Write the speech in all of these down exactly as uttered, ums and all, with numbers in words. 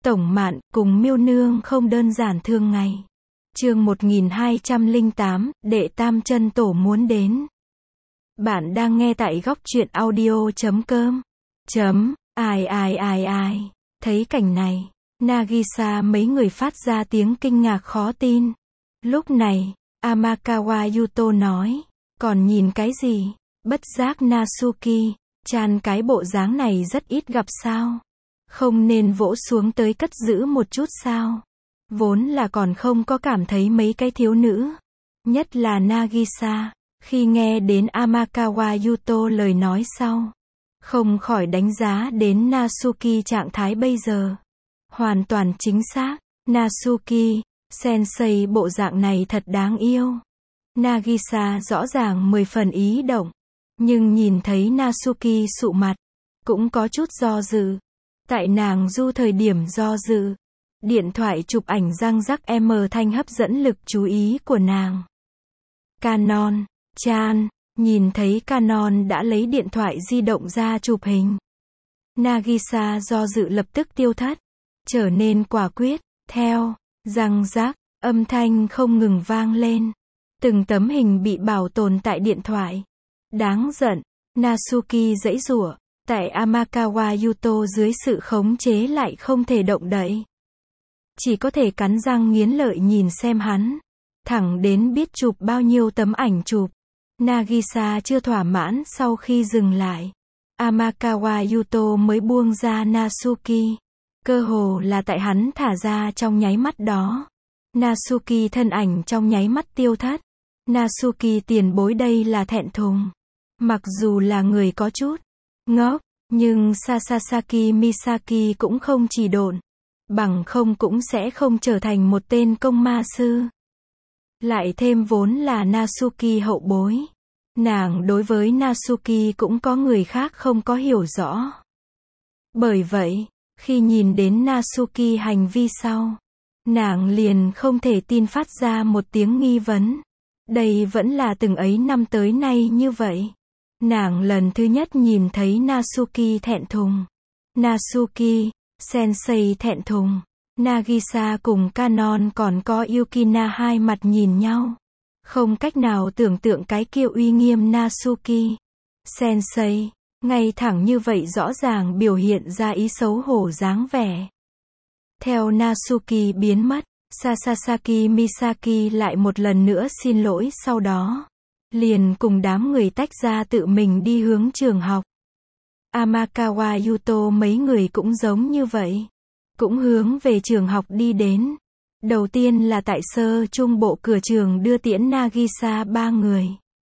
Tổng Mạn, cùng Miêu Nương không đơn giản thương ngày. Chương một nghìn hai trăm lẻ tám, Đệ Tam Chân Tổ muốn đến. Bạn đang nghe tại góc truyện audio chấm com. Chấm, ai ai ai ai. Thấy cảnh này, Nagisa mấy người phát ra tiếng kinh ngạc khó tin. Lúc này, Amakawa Yuto nói, còn nhìn cái gì? Bất giác Natsuki, chan cái bộ dáng này rất ít gặp sao? Không nên vỗ xuống tới cất giữ một chút sao? Vốn là còn không có cảm thấy mấy cái thiếu nữ. Nhất là Nagisa, khi nghe đến Amakawa Yuto lời nói sau, không khỏi đánh giá đến Natsuki trạng thái bây giờ. Hoàn toàn chính xác, Natsuki, sensei bộ dạng này thật đáng yêu. Nagisa rõ ràng mười phần ý động, nhưng nhìn thấy Natsuki sụ mặt, cũng có chút do dự. Tại nàng du thời điểm do dự, điện thoại chụp ảnh răng rắc em thanh hấp dẫn lực chú ý của nàng. Canon, chan, nhìn thấy Canon đã lấy điện thoại di động ra chụp hình. Nagisa do dự lập tức tiêu thất, trở nên quả quyết, theo, răng rắc, âm thanh không ngừng vang lên. Từng tấm hình bị bảo tồn tại điện thoại. Đáng giận, Natsuki giãy giụa, tại Amakawa Yuto dưới sự khống chế lại không thể động đậy. Chỉ có thể cắn răng nghiến lợi nhìn xem hắn. Thẳng đến biết chụp bao nhiêu tấm ảnh chụp. Nagisa chưa thỏa mãn sau khi dừng lại. Amakawa Yuto mới buông ra Natsuki. Cơ hồ là tại hắn thả ra trong nháy mắt đó. Natsuki thân ảnh trong nháy mắt tiêu thất. Natsuki tiền bối đây là thẹn thùng. Mặc dù là người có chút ngốc, nhưng Sasaki Misaki cũng không chỉ độn. Bằng không cũng sẽ không trở thành một tên công ma sư. Lại thêm vốn là Natsuki hậu bối. Nàng đối với Natsuki cũng có người khác không có hiểu rõ. Bởi vậy, khi nhìn đến Natsuki hành vi sau, nàng liền không thể tin phát ra một tiếng nghi vấn. Đây vẫn là từng ấy năm tới nay như vậy. Nàng lần thứ nhất nhìn thấy Natsuki thẹn thùng. Natsuki, sensei thẹn thùng. Nagisa cùng Canon còn có Yukina hai mặt nhìn nhau. Không cách nào tưởng tượng cái kia uy nghiêm Natsuki. Sensei, ngay thẳng như vậy rõ ràng biểu hiện ra ý xấu hổ dáng vẻ. Theo Natsuki biến mất, Sasaki Misaki lại một lần nữa xin lỗi sau đó. Liền cùng đám người tách ra tự mình đi hướng trường học. Amakawa Yuto mấy người cũng giống như vậy. Cũng hướng về trường học đi đến. Đầu tiên là tại sơ trung bộ cửa trường đưa tiễn Nagisa ba người.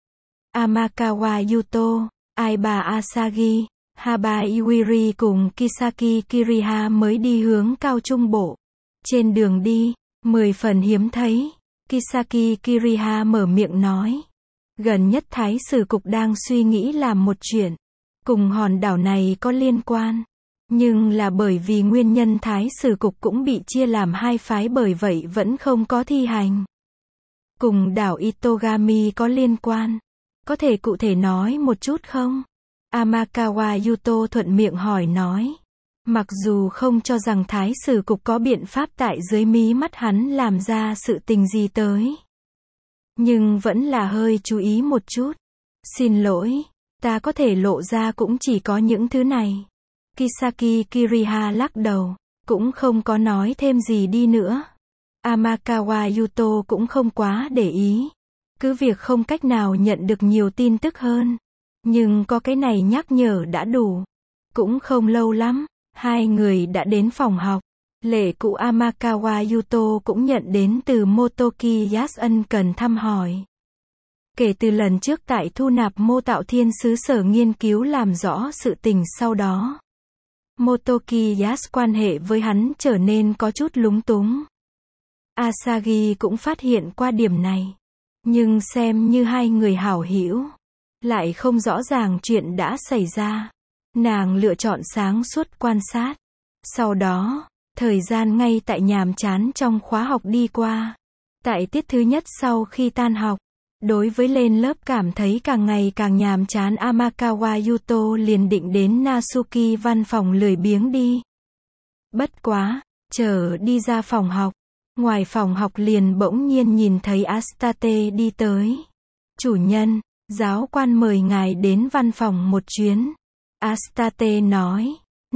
Amakawa Yuto, Aiba Asagi, Haba Iwiri cùng Kisaki Kiriha mới đi hướng cao trung bộ. Trên đường đi, mười phần hiếm thấy, Kisaki Kiriha mở miệng nói. Gần nhất Thái sử cục đang suy nghĩ làm một chuyện. Cùng hòn đảo này có liên quan. Nhưng là bởi vì nguyên nhân Thái sử cục cũng bị chia làm hai phái bởi vậy vẫn không có thi hành. Cùng đảo Itogami có liên quan. Có thể cụ thể nói một chút không? Amakawa Yuto thuận miệng hỏi nói. Mặc dù không cho rằng Thái sử cục có biện pháp tại dưới mí mắt hắn làm ra sự tình gì tới. Nhưng vẫn là hơi chú ý một chút. Xin lỗi, ta có thể lộ ra cũng chỉ có những thứ này. Kisaki Kiriha lắc đầu, cũng không có nói thêm gì đi nữa. Amakawa Yuto cũng không quá để ý. Cứ việc không cách nào nhận được nhiều tin tức hơn. Nhưng có cái này nhắc nhở đã đủ. Cũng không lâu lắm, hai người đã đến phòng học. Lệ cụ Amakawa Yuto cũng nhận đến từ Motoki Yas ân cần thăm hỏi. Kể từ lần trước tại thu nạp mô tạo thiên sứ sở nghiên cứu làm rõ sự tình sau đó. Motoki Yas quan hệ với hắn trở nên có chút lúng túng. Asagi cũng phát hiện qua điểm này. Nhưng xem như hai người hảo hữu. Lại không rõ ràng chuyện đã xảy ra. Nàng lựa chọn sáng suốt quan sát. Sau đó, thời gian ngay tại nhàm chán trong khóa học đi qua. Tại tiết thứ nhất sau khi tan học, đối với lên lớp cảm thấy càng ngày càng nhàm chán Amakawa Yuto liền định đến Natsuki văn phòng lười biếng đi. Bất quá, Chở đi ra phòng học. Ngoài phòng học liền bỗng nhiên nhìn thấy Astate đi tới. Chủ nhân, giáo quan mời ngài đến văn phòng một chuyến. Astate nói.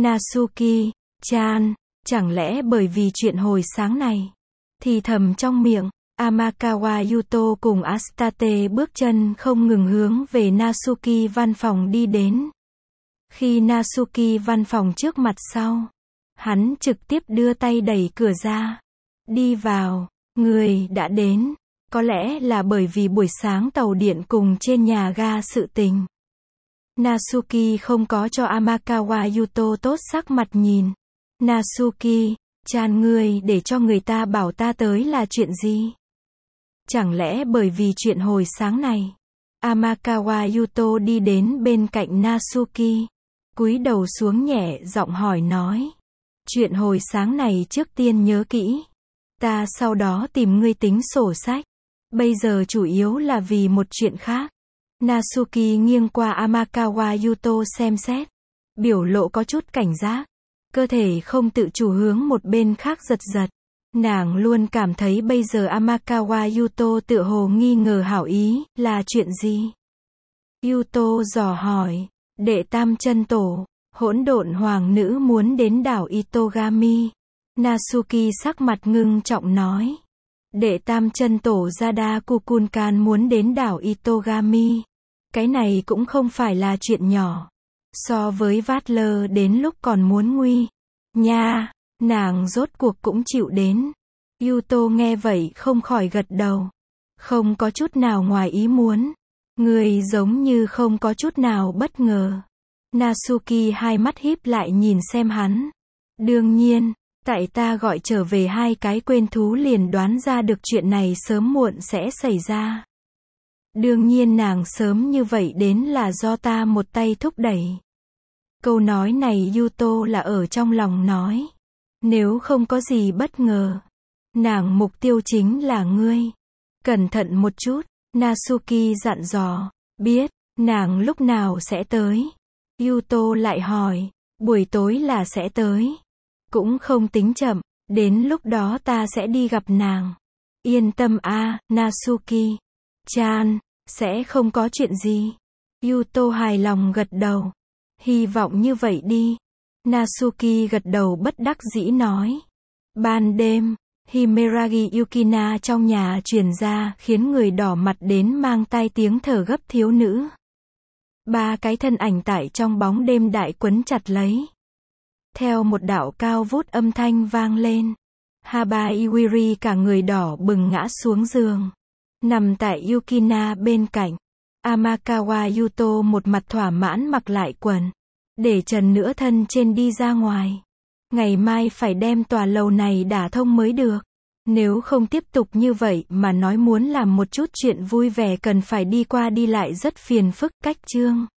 Natsuki-chan, chẳng lẽ bởi vì chuyện hồi sáng này? Thì thầm trong miệng, Amakawa Yuto cùng Astate bước chân không ngừng hướng về Natsuki văn phòng đi đến. Khi Natsuki văn phòng trước mặt sau, hắn trực tiếp đưa tay đẩy cửa ra. Đi vào, người đã đến. Có lẽ là bởi vì buổi sáng tàu điện cùng trên nhà ga sự tình. Natsuki không có cho Amakawa Yuto tốt sắc mặt nhìn. Natsuki, chan ngươi để cho người ta bảo ta tới là chuyện gì? Chẳng lẽ bởi vì chuyện hồi sáng này? Amakawa Yuto đi đến bên cạnh Natsuki, cúi đầu xuống nhẹ giọng hỏi nói. Chuyện hồi sáng này trước tiên nhớ kỹ. Ta sau đó tìm ngươi tính sổ sách. Bây giờ chủ yếu là vì một chuyện khác. Natsuki nghiêng qua Amakawa Yuto xem xét. Biểu lộ có chút cảnh giác. Cơ thể không tự chủ hướng một bên khác giật giật. Nàng luôn cảm thấy bây giờ Amakawa Yuto tựa hồ nghi ngờ hảo ý, là chuyện gì? Yuto dò hỏi. Đệ tam chân tổ, hỗn độn hoàng nữ muốn đến đảo Itogami. Natsuki sắc mặt ngưng trọng nói. Đệ tam chân tổ Yada Kukulkan muốn đến đảo Itogami. Cái này cũng không phải là chuyện nhỏ. So với Vatler đến lúc còn muốn nguy. Nha, nàng rốt cuộc cũng chịu đến. Yuto nghe vậy không khỏi gật đầu. Không có chút nào ngoài ý muốn. Người giống như không có chút nào bất ngờ. Natsuki hai mắt híp lại nhìn xem hắn. Đương nhiên, tại ta gọi trở về hai cái quên thú liền đoán ra được chuyện này sớm muộn sẽ xảy ra. Đương nhiên nàng sớm như vậy đến là do ta một tay thúc đẩy. Câu nói này Yuto là ở trong lòng nói. Nếu không có gì bất ngờ, nàng mục tiêu chính là ngươi. Cẩn thận một chút, Natsuki dặn dò. Biết, nàng lúc nào sẽ tới? Yuto lại hỏi. Buổi tối là sẽ tới. Cũng không tính chậm, đến lúc đó ta sẽ đi gặp nàng. Yên tâm a, à, Natsuki. Chan, sẽ không có chuyện gì. Yuto hài lòng gật đầu. Hy vọng như vậy đi. Natsuki gật đầu bất đắc dĩ nói. Ban đêm, Himeragi Yukina trong nhà truyền ra khiến người đỏ mặt đến mang tai tiếng thở gấp thiếu nữ. Ba cái thân ảnh tại trong bóng đêm đại quấn chặt lấy. Theo một đạo cao vút âm thanh vang lên. Haba Iwiri cả người đỏ bừng ngã xuống giường. Nằm tại Yukina bên cạnh. Amakawa Yuto một mặt thỏa mãn mặc lại quần. Để trần nửa thân trên đi ra ngoài. Ngày mai phải đem tòa lầu này đả thông mới được. Nếu không tiếp tục như vậy mà nói muốn làm một chút chuyện vui vẻ cần phải đi qua đi lại rất phiền phức cách chương.